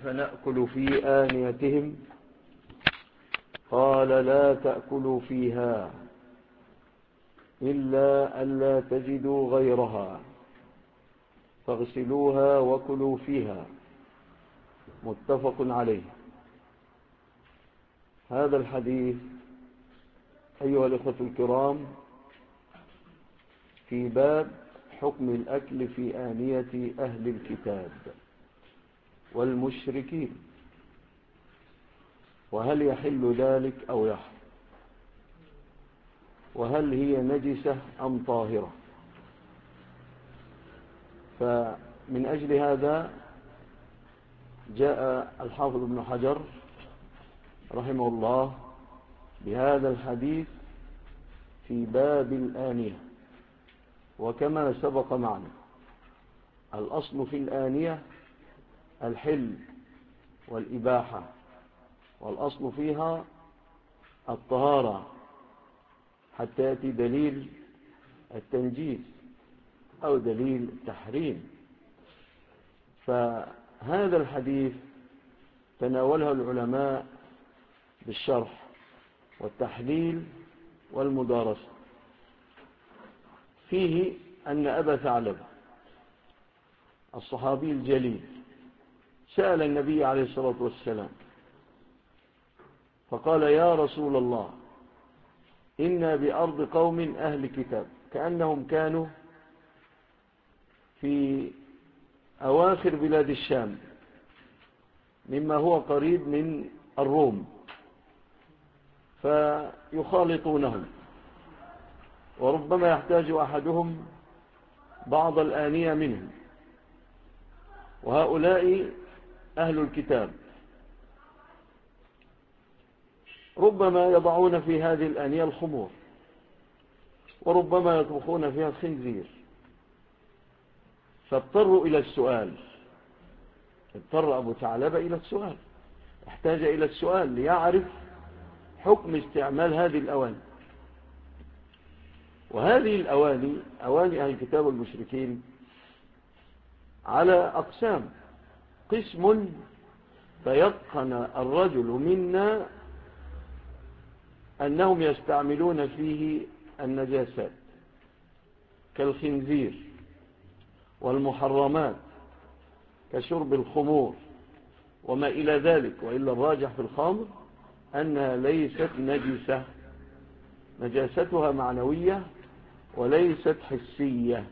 أفنأكل في آنيتهم؟ قال لا تأكلوا فيها إلا ألا تجدوا غيرها فاغسلوها وكلوا فيها. متفق عليه. هذا الحديث أيها الإخوة الكرام في باب حكم الأكل في آنية أهل الكتاب والمشركين، وهل يحل ذلك أو يحرم، وهل هي نجسة أم طاهرة. فمن أجل هذا جاء الحافظ ابن حجر رحمه الله بهذا الحديث في باب الآنية. وكما سبق معنا الأصل في الآنية الحل والإباحة، والأصل فيها الطهارة حتى يأتي دليل التنجيس أو دليل التحريم. فهذا الحديث تناوله العلماء بالشرح والتحليل والمدارسة. فيه أن أبا ثعلبة الصحابي الجليل سأل النبي عليه الصلاة والسلام فقال يا رسول الله إنا بأرض قوم أهل كتاب، كأنهم كانوا في أواخر بلاد الشام مما هو قريب من الروم، فيخالطونهم، وربما يحتاج أحدهم بعض الآنية منهم، وهؤلاء أهل الكتاب ربما يضعون في هذه الآنية الخمور، وربما يطبخون فيها الخنزير. فاضطروا إلى السؤال، اضطر أبو ثعلبة إلى السؤال، احتاج إلى السؤال ليعرف حكم استعمال هذه الأواني. وهذه الأواني أواني أهل الكتاب والمشركين على أقسام. قسم تيقن الرجل منا أنهم يستعملون فيه النجاسات كالخنزير، والمحرمات كشرب الخمور وما إلى ذلك، وإلا الراجح في الخمر أنها ليست نجسة، نجاستها معنوية وليست حسية.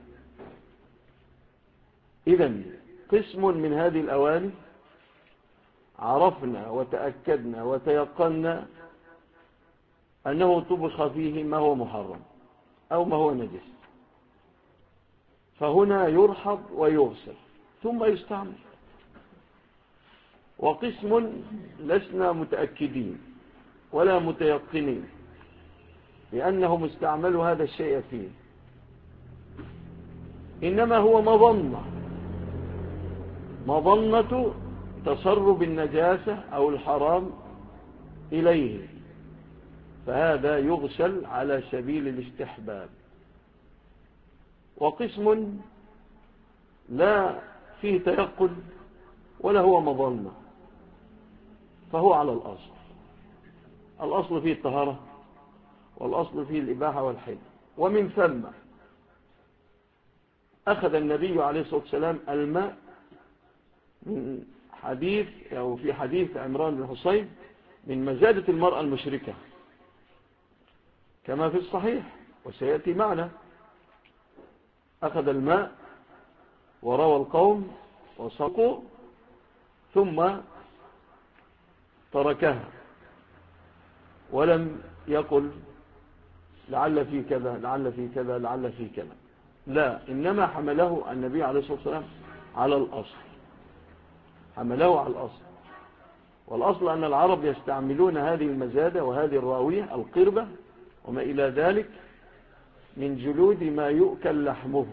إذن قسم من هذه الأواني عرفنا وتأكدنا وتيقنا أنه طبخ فيه ما هو محرم أو ما هو نجس، فهنا يرحض ويغسل ثم يستعمل. وقسم لسنا متأكدين ولا متيقنين لأنهم استعملوا هذا الشيء فيه، إنما هو مظنة تسرب النجاسة أو الحرام إليه، فهذا يغسل على سبيل الاستحباب. وقسم لا فيه تيقن ولا هو مظنة، فهو على الأصل فيه الطهارة، والأصل فيه الإباحة والحل. ومن ثم أخذ النبي عليه الصلاة والسلام الماء من حديث أو في حديث عمران بن حصين من مزادة المرأة المشركة كما في الصحيح وسيأتي معنا. أخذ الماء وروى القوم وسقوا ثم تركها ولم يقل لعل في كذا لعل في كذا لعل في كذا، لا، إنما حمله النبي عليه الصلاة والسلام على الأصل، حمله على الأصل. والأصل أن العرب يستعملون هذه المزادة وهذه الراوية القربة وما إلى ذلك من جلود ما يؤكل لحمه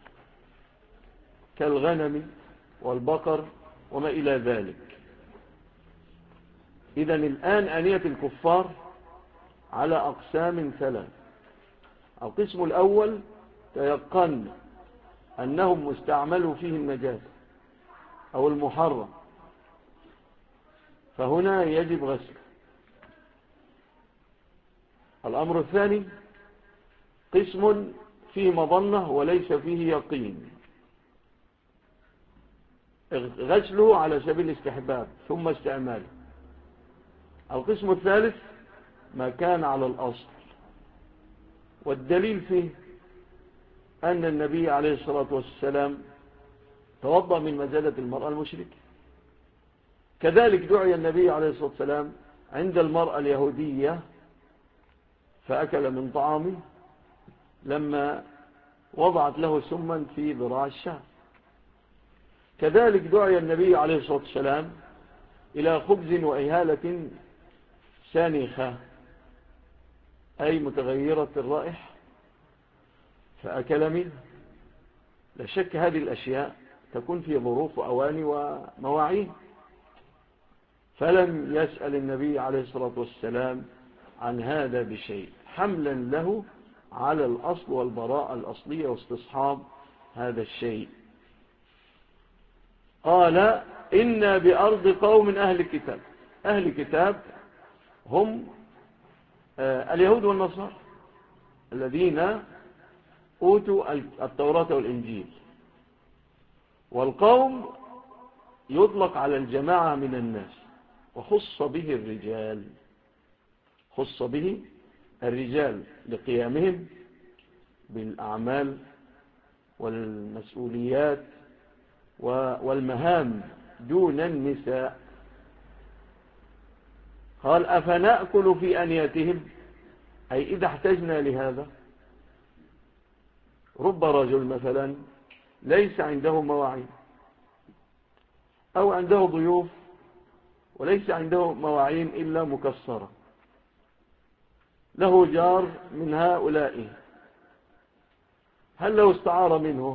كالغنم والبقر وما إلى ذلك. إذن الآن آنية الكفار على أقسام ثلاث. القسم الأول تيقن أنهم مستعملوا فيه النجاسة أو المحرم فهنا يجب غسل. الأمر الثاني قسم فيه مظنة وليس فيه يقين، غسله على سبيل الاستحباب ثم استعماله. القسم الثالث ما كان على الأصل، والدليل فيه أن النبي عليه الصلاة والسلام توضأ من مزادة المرأة المشركة. كذلك دعي النبي عليه الصلاة والسلام عند المرأة اليهودية فأكل من طعامه لما وضعت له سما في ذراع الشاة. كذلك دعي النبي عليه الصلاة والسلام إلى خبز وإهالة سانخة أي متغيرة الرائحة فأكل منه. لا شك هذه الأشياء تكون في ظروف وأواني ومواعين، فلم يسأل النبي عليه الصلاة والسلام عن هذا بشيء، حملا له على الأصل والبراءة الأصلية واستصحاب هذا الشيء. قال إنا بأرض قوم أهل كتاب. أهل كتاب هم اليهود والنصارى الذين أوتوا التوراة والإنجيل. والقوم يطلق على الجماعة من الناس، وخص به الرجال، خص به الرجال لقيامهم بالأعمال والمسؤوليات والمهام دون النساء. قال أفنأكل في أنياتهم، أي إذا احتجنا لهذا. رب رجل مثلا ليس عنده مواعين أو عنده ضيوف وليس عنده مواعين إلا مكسرة، له جار من هؤلاء، هل لو استعار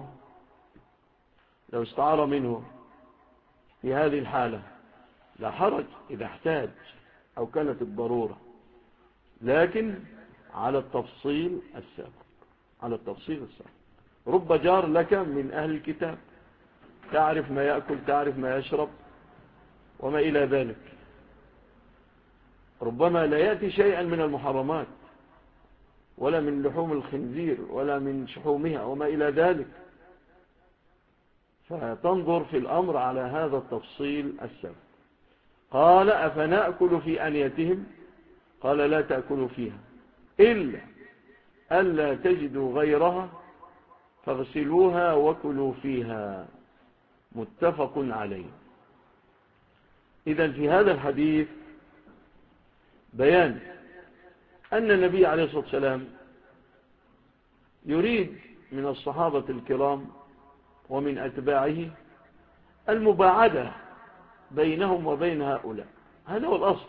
منه في هذه الحالة لا حرج إذا احتاج أو كانت الضرورة، لكن على التفصيل السابق. رب جار لك من أهل الكتاب، تعرف ما يأكل، تعرف ما يشرب وما إلى ذلك. ربما لا يأتي شيئا من المحرمات ولا من لحوم الخنزير ولا من شحومها وما إلى ذلك، فتنظر في الأمر على هذا التفصيل السابق. قال أفنأكل في أنيتهم، قال لا تأكلوا فيها إلا ألا تجدوا غيرها فاغسلوها وكلوا فيها، متفق عليه. إذن في هذا الحديث بيان أن النبي عليه الصلاة والسلام يريد من الصحابة الكرام ومن أتباعه المباعدة بينهم وبين هؤلاء. هذا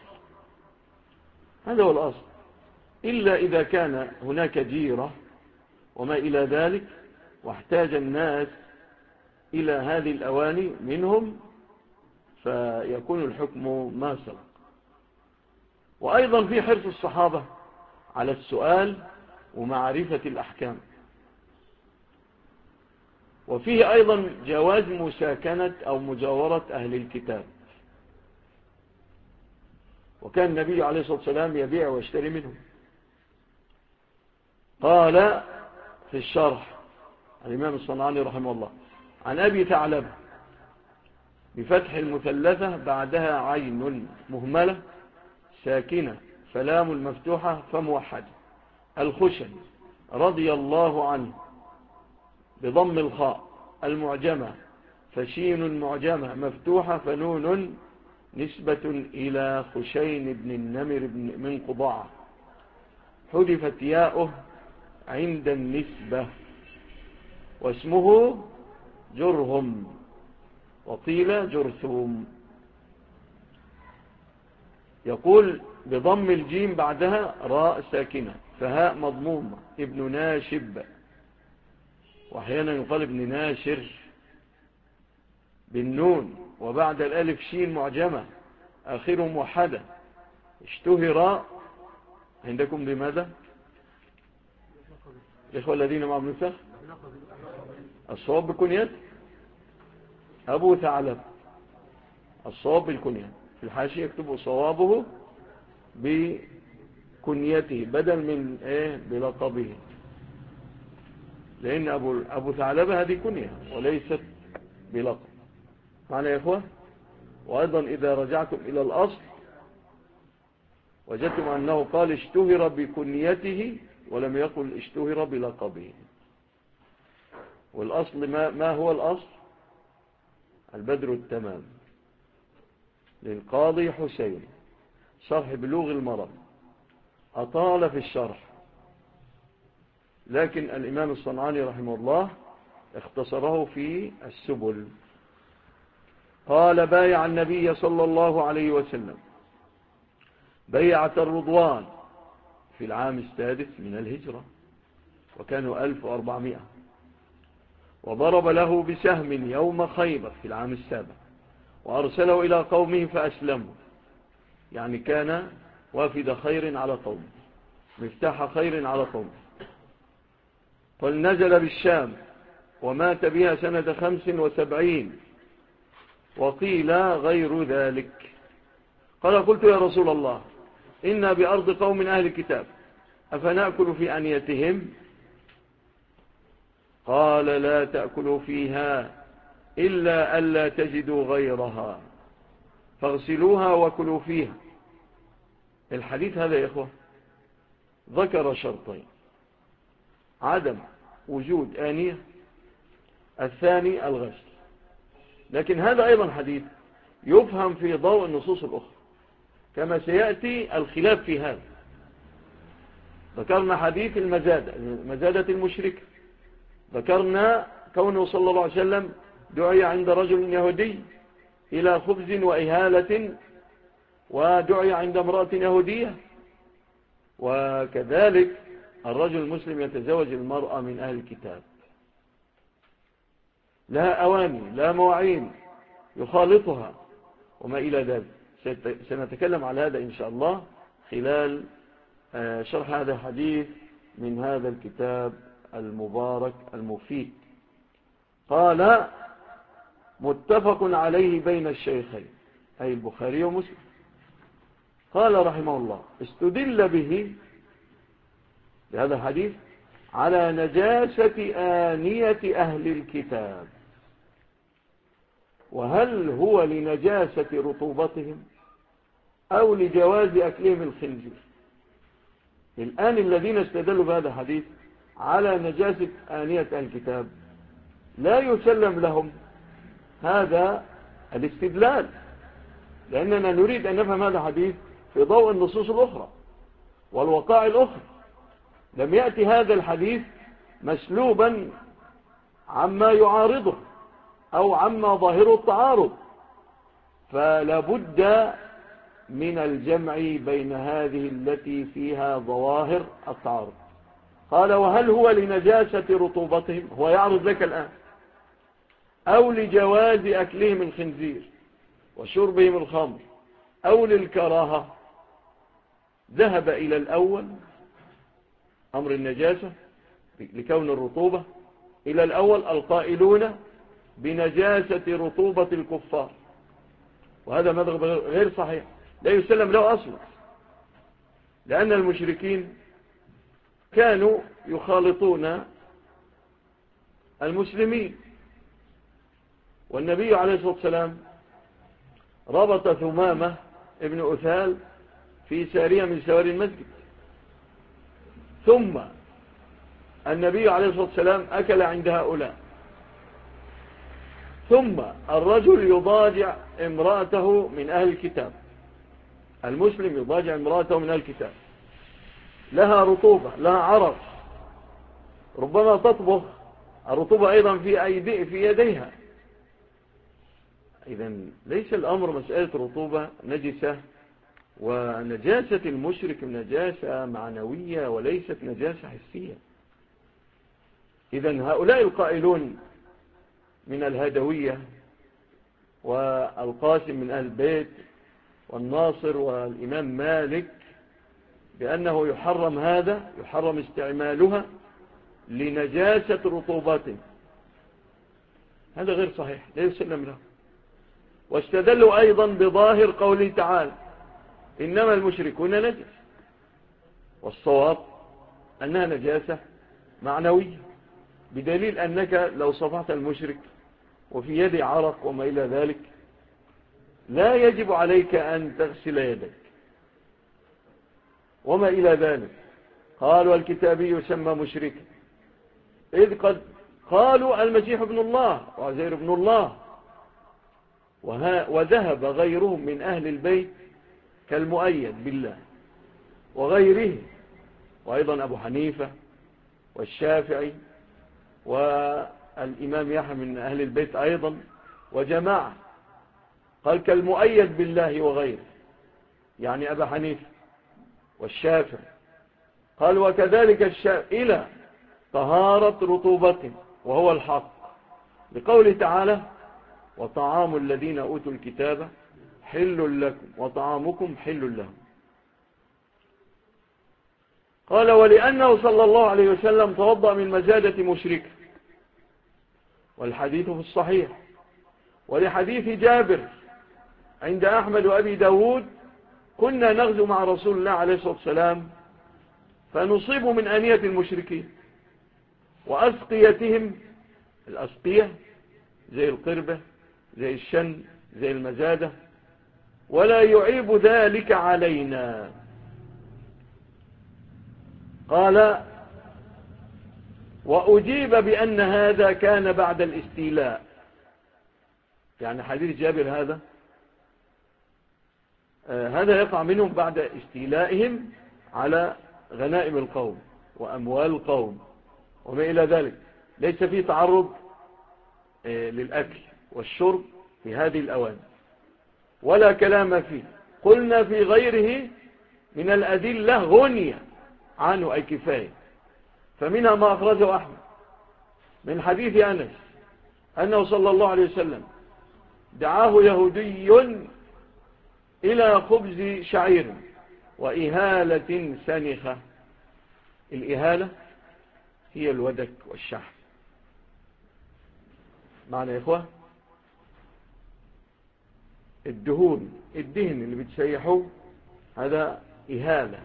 هو الأصل، إلا إذا كان هناك جيرة وما إلى ذلك واحتاج الناس إلى هذه الأواني منهم فيكون الحكم ما سبق. وأيضا في حرص الصحابة على السؤال ومعرفة الأحكام، وفيه أيضا جواز مساكنة أو مجاورة أهل الكتاب، وكان النبي عليه الصلاة والسلام يبيع ويشتري منهم. قال في الشرح الإمام الصنعاني رحمه الله عن أبي ثعلبة بفتح المثلثة بعدها عين مهملة ساكنة فلام المفتوحة فموحدة الخشن رضي الله عنه بضم الخاء المعجمة فشين معجمة مفتوحة فنون نسبة إلى خشين بن النمر من قضاعة حذفت ياؤه عند النسبة واسمه جرهم وقيل جرثوم. يقول بضم الجيم بعدها راء ساكنة فهاء مضمومة ابن ناشب، وأحيانا يقال ابن ناشر بالنون وبعد الألف شين معجمة آخره موحدة. اشتهر عندكم بماذا الإخوة الذين معهم نسخ؟ الصواب بالكنيات أبو ثعلب، الصواب بالكنيات في الحاشية يكتبوا صوابه بكنيته بدل من بلقبه، لأن أبو ثعلبة هذه كنية وليست بلقب. معنى يا إخوة؟ وأيضا إذا رجعتم إلى الأصل وجدتم أنه قال اشتهر بكنيته ولم يقل اشتهر بلقبه. والأصل ما هو الأصل؟ البدر التمام للقاضي حسين، شرح بلوغ المرام، أطال في الشرح، لكن الإمام الصنعاني رحمه الله اختصره في السبل. قال بايع النبي صلى الله عليه وسلم بيعة الرضوان في العام السادس من الهجرة، وكانوا 1400، وضرب له بسهم يوم خيبر في العام السابع، وأرسله إلى قومه فأسلموا، يعني كان وافد خير على قومه، مفتاح خير على قومه. قال نزل بالشام ومات بها سنة 75، وقيل غير ذلك. قال قلت يا رسول الله إنا بأرض قوم أهل الكتاب أفنأكل في أنيتهم؟ قال لا تأكلوا فيها إلا ألا تجدوا غيرها فاغسلوها وكلوا فيها. الحديث هذا يا إخوة ذكر شرطين: عدم وجود آنية، الثاني الغسل. لكن هذا أيضا حديث يفهم في ضوء النصوص الأخرى كما سيأتي الخلاف في هذا. ذكرنا حديث مزادة المشرك، ذكرنا كونه صلى الله عليه وسلم دعي عند رجل يهودي إلى خبز وإهالة، ودعي عند امرأة يهودية، وكذلك الرجل المسلم يتزوج المرأة من أهل الكتاب، لها أواني لا مواعين يخالطها وما إلى ذلك. سنتكلم على هذا إن شاء الله خلال شرح هذا الحديث من هذا الكتاب المبارك المفيد. قال متفق عليه بين الشيخين أي البخاري ومسلم. قال رحمه الله استدل به بهذا الحديث على نجاسة آنية أهل الكتاب، وهل هو لنجاسة رطوبتهم أو لجواز أكلهم الخنزير. الآن الذين استدلوا بهذا الحديث على نجاسة آنية أهل الكتاب لا يسلم لهم هذا الاستدلال، لأننا نريد أن نفهم هذا الحديث في ضوء النصوص الأخرى والوقائع الأخرى. لم يأتي هذا الحديث مسلوبا عما يعارضه أو عما ظاهره التعارض، فلا بد من الجمع بين هذه التي فيها ظواهر التعارض. قال وهل هو لنجاسة رطوبتهم، هو يعرض لك الآن، أو لجواز أكلهم الخنزير وشربهم الخمر أو للكراهة. ذهب إلى الأول أمر النجاسة لكون الرطوبة، إلى الأول القائلون بنجاسة رطوبة الكفار، وهذا مذهب غير صحيح لا يسلم له أصلا، لأن المشركين كانوا يخالطون المسلمين، والنبي عليه الصلاة والسلام ربط ثمامة ابن أثال في سارية من سواري المسجد، ثم النبي عليه الصلاة والسلام أكل عند هؤلاء، ثم الرجل يضاجع امرأته من أهل الكتاب، المسلم يضاجع امرأته من أهل الكتاب، لها رطوبة لها عرق، ربما تطبخ الرطوبة أيضا في يديها. إذن ليس الأمر مسألة رطوبة نجسة، ونجاسة المشرك نجاسة معنوية وليست نجاسة حسية. إذن هؤلاء القائلون من الهدوية والقاسم من أهل البيت والناصر والإمام مالك بأنه يحرم هذا، يحرم استعمالها لنجاسة رطوبته، هذا غير صحيح لا يسلم له. واستدلوا أيضا بظاهر قوله تعالى إنما المشركون نجس، والصواب أنها نجاسة معنوية، بدليل أنك لو صفحت المشرك وفي يد عرق وما إلى ذلك لا يجب عليك أن تغسل يدك وما إلى ذلك. قال والكتابي يسمى مشركا، إذ قد قالوا المسيح ابن الله وعزير ابن الله، وذهب غيرهم من أهل البيت كالمؤيد بالله وغيره، وأيضا أبو حنيفة والشافعي والإمام يحيى من أهل البيت أيضا وجماعة، قال كالمؤيد بالله وغيره، يعني أبا حنيفة والشافعي. قال وكذلك إلى طهارة رطوبته وهو الحق، لقوله تعالى وطعام الذين أوتوا الكتاب حل لكم وطعامكم حل لهم. قال ولأنه صلى الله عليه وسلم توضأ من مزادة مشرك، والحديث في الصحيح، ولحديث جابر عند أحمد وأبي داود كنا نغزو مع رسول الله عليه الصلاة والسلام فنصيب من آنية المشركين وأسقيتهم، الأسقية زي القربة زي الشن زي المزادة، ولا يعيب ذلك علينا. قال وأجيب بأن هذا كان بعد الاستيلاء، يعني حديث جابر هذا يقع منهم بعد استيلائهم على غنائم القوم وأموال القوم وما إلى ذلك، ليس فيه تعرض للأكل والشرب في هذه الأوان ولا كلام فيه. قلنا في غيره من الأدلة غنية عنه أي كفاية، فمنها ما أخرجه أحمد من حديث أنس أنه صلى الله عليه وسلم دعاه يهودي إلى خبز شعير وإهالة سنخة. الإهالة هي الودك والشحم، معنى يا إخوة الدهن اللي بتسيحوه هذا إهالة.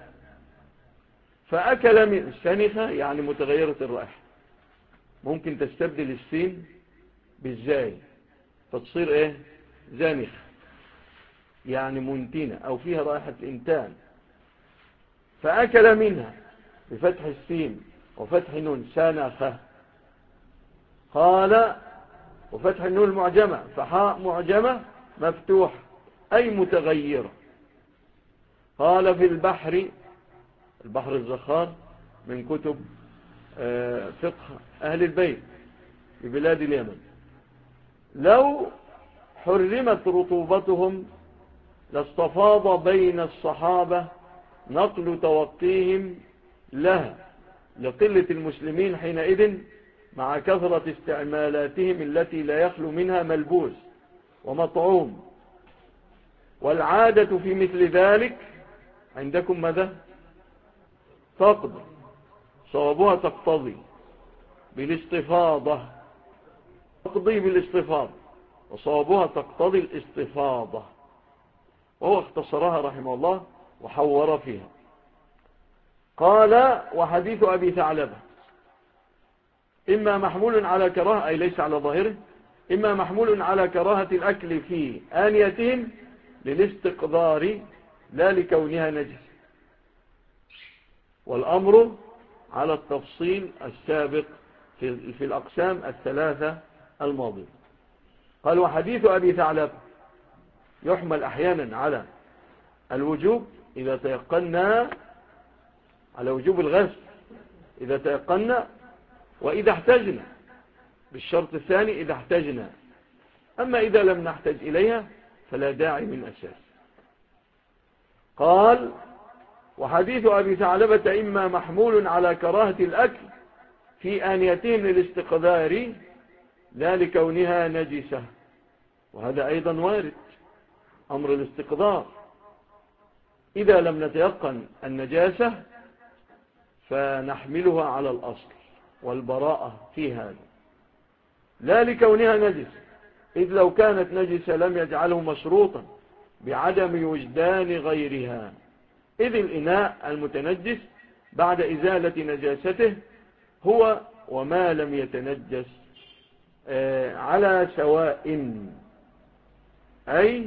فأكل من السنخة يعني متغيرة الرائحة، ممكن تستبدل السين بالزاي فتصير ايه زانخ، يعني منتنة او فيها رائحة انتان. فأكل منها بفتح السين وفتح نون سانخة. قال وفتح النون المعجمة فحاء معجمة مفتوح أي متغيرة. قال في البحر الزخار من كتب فقه أهل البيت في بلاد اليمن، لو حرمت رطوبتهم لاستفاض بين الصحابة نقل توقيهم لها لقلة المسلمين حينئذ مع كثرة استعمالاتهم التي لا يخلو منها ملبوس ومطعوم. والعادة في مثل ذلك عندكم ماذا؟ تقضي، صوابها تقتضي بالاستفاضة، تقضي بالاستفاضة وصوابها تقتضي الاستفاضة، وهو اختصرها رحمه الله وحور فيها. قال وحديث أبي ثعلبة إما محمول على كراهة أي ليس على ظاهره، إما محمول على كراهة الأكل في آنيتهم للاستقذار لا لكونها نجس، والأمر على التفصيل السابق في الأقسام الثلاثة الماضية. قال وحديث أبي ثعلبة يحمل أحيانا على الوجوب إذا تيقنا، على وجوب الغسل إذا تيقنا، وإذا احتجنا بالشرط الثاني إذا احتجنا، أما إذا لم نحتج إليها فلا داعي من أساس. قال وحديث أبي ثعلبة إما محمول على كراهة الأكل في آنيتهم للاستقذار لا لكونها نجسة، وهذا أيضا وارد أمر الاستقذار إذا لم نتيقن النجاسة فنحملها على الأصل والبراءة في هذا لا لكونها نجسة. إذ لو كانت نجسة لم يجعله مشروطا بعدم وجدان غيرها، إذ الإناء المتنجس بعد إزالة نجاسته هو وما لم يتنجس على سواء، أي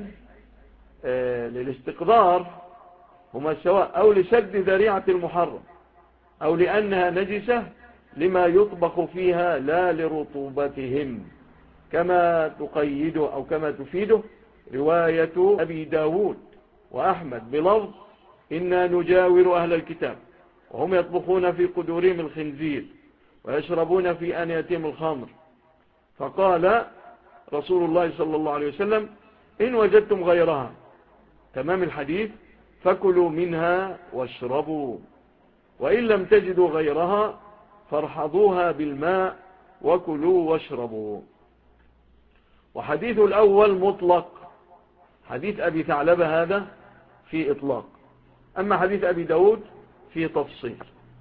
للاستقدار هما سواء، أو لسد ذريعة المحرم، أو لأنها نجسة لما يطبخ فيها لا لرطوبتهم، كما تقيده أو كما تفيده رواية أبي داود وأحمد بلفظ إنا نجاور أهل الكتاب وهم يطبخون في قدورهم الخنزير ويشربون في آنيتهم الخمر، فقال رسول الله صلى الله عليه وسلم إن وجدتم غيرها، تمام الحديث، فكلوا منها واشربوا، وإن لم تجدوا غيرها فارحضوها بالماء وكلوا واشربوا. وحديث الأول مطلق، حديث أبي ثعلبة هذا في إطلاق، أما حديث أبي داود في تفصيل.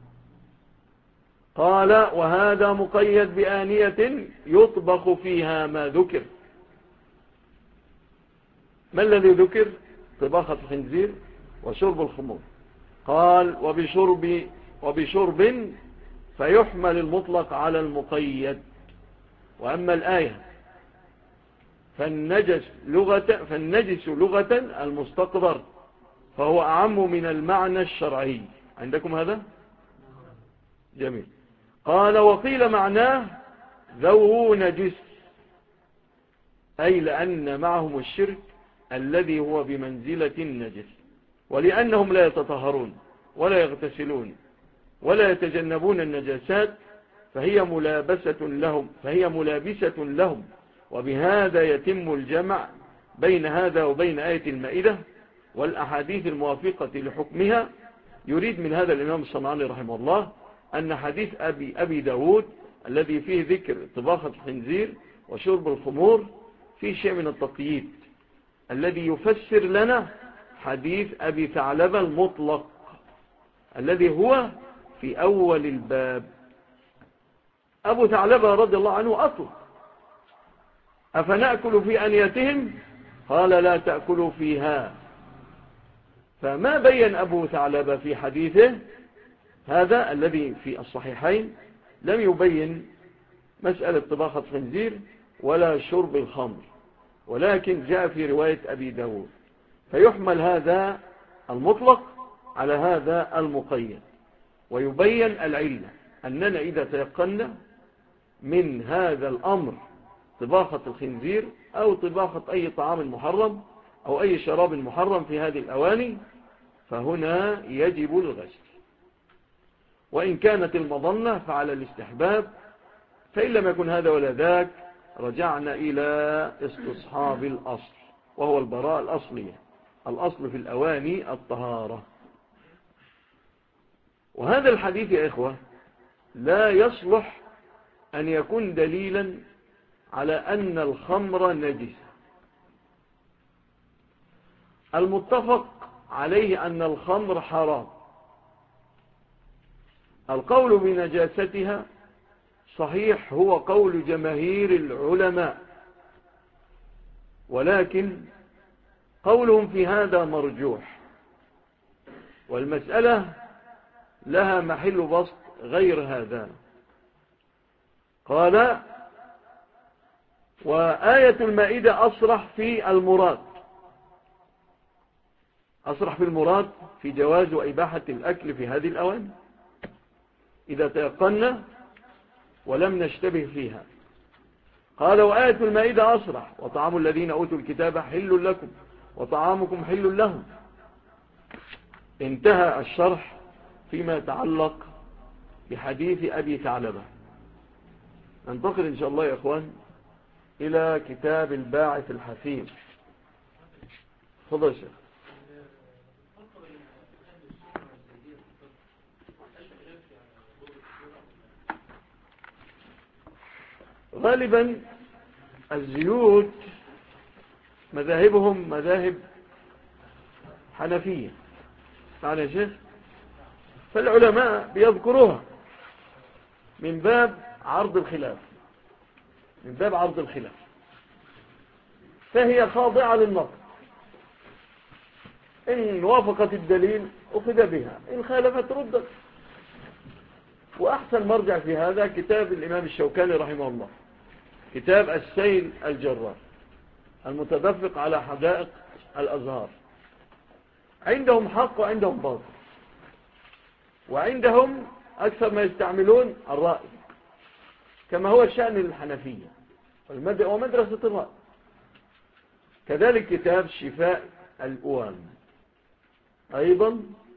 قال وهذا مقيد بآنية يطبخ فيها ما ذكر. ما الذي ذكر؟ طباخة الخنزير وشرب الخمور. قال وبشرب فيحمل المطلق على المقيد. وأما الآية فالنجس لغة المستقدر، فهو أعم من المعنى الشرعي. عندكم هذا؟ جميل. قال وقيل معناه ذو نجس، أي لأن معهم الشرك الذي هو بمنزلة النجس، ولأنهم لا يتطهرون ولا يغتسلون ولا يتجنبون النجاسات، فهي ملابسة لهم، وبهذا يتم الجمع بين هذا وبين آية المائدة والأحاديث الموافقة لحكمها. يريد من هذا الإمام الصنعاني رحمه الله أن حديث أبي داود الذي فيه ذكر طباخة الخنزير وشرب الخمور فيه شيء من التقييد الذي يفسر لنا حديث أبي ثعلبة المطلق الذي هو في أول الباب. أبو ثعلبة رضي الله عنه أطلق أفنأكل في أنيتهم؟ قال لا تأكلوا فيها. فما بين أبو ثعلبة في حديثه هذا الذي في الصحيحين لم يبين مسألة طباخة خنزير ولا شرب الخمر، ولكن جاء في رواية أبي داود، فيحمل هذا المطلق على هذا المقيد، ويبين العلة أننا إذا تيقنا من هذا الأمر طباخة الخنزير أو طباخة أي طعام محرم أو أي شراب محرم في هذه الأواني، فهنا يجب الغسل. وإن كانت المظنة فعلى الاستحباب، فإن لم يكن هذا ولا ذاك رجعنا إلى استصحاب الأصل، وهو البراءة الأصلية. الأصل في الأواني الطهارة. وهذا الحديث يا إخوة لا يصلح أن يكون دليلا على أن الخمر نجسة. المتفق عليه أن الخمر حرام. القول بنجاستها صحيح هو قول جماهير العلماء، ولكن قولهم في هذا مرجوح، والمسألة لها محل بسط غير هذا. قال وآية المائدة أصرح في المراد، أصرح في المراد في جواز وإباحة الأكل في هذه الأواني إذا تيقنا ولم نشتبه فيها. قال وآية المائدة أصرح وطعام الذين أوتوا الكتاب حل لكم وطعامكم حل لهم. انتهى الشرح فيما يتعلق بحديث أبي ثعلبة. ننتقل إن شاء الله يا إخوان إلى كتاب الباعث الحثيث. تفضل يا شيخ. غالبا الزيوت مذاهبهم مذاهب حنفية، تعالى يا شيخ، فالعلماء بيذكروها من باب عرض الخلاف، من باب عرض الخلاف. فهي خاضعة للنقد، إن وافقت الدليل أخذ بها، إن خالفت ردت. وأحسن مرجع في هذا كتاب الإمام الشوكاني رحمه الله، كتاب السيل الجرار المتدفق على حدائق الأزهار. عندهم حق وعندهم باطل، وعندهم أكثر ما يستعملون الرأي كما هو الشأن للحنفية ومدرسة الرأي. كذلك كتاب شفاء الأوام أيضا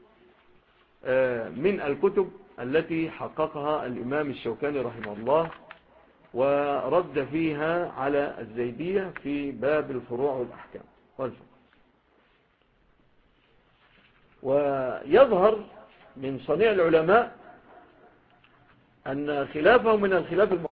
من الكتب التي حققها الإمام الشوكاني رحمه الله، ورد فيها على الزيدية في باب الفروع والأحكام والفقه. ويظهر من صنيع العلماء أن خلافهم من الخلاف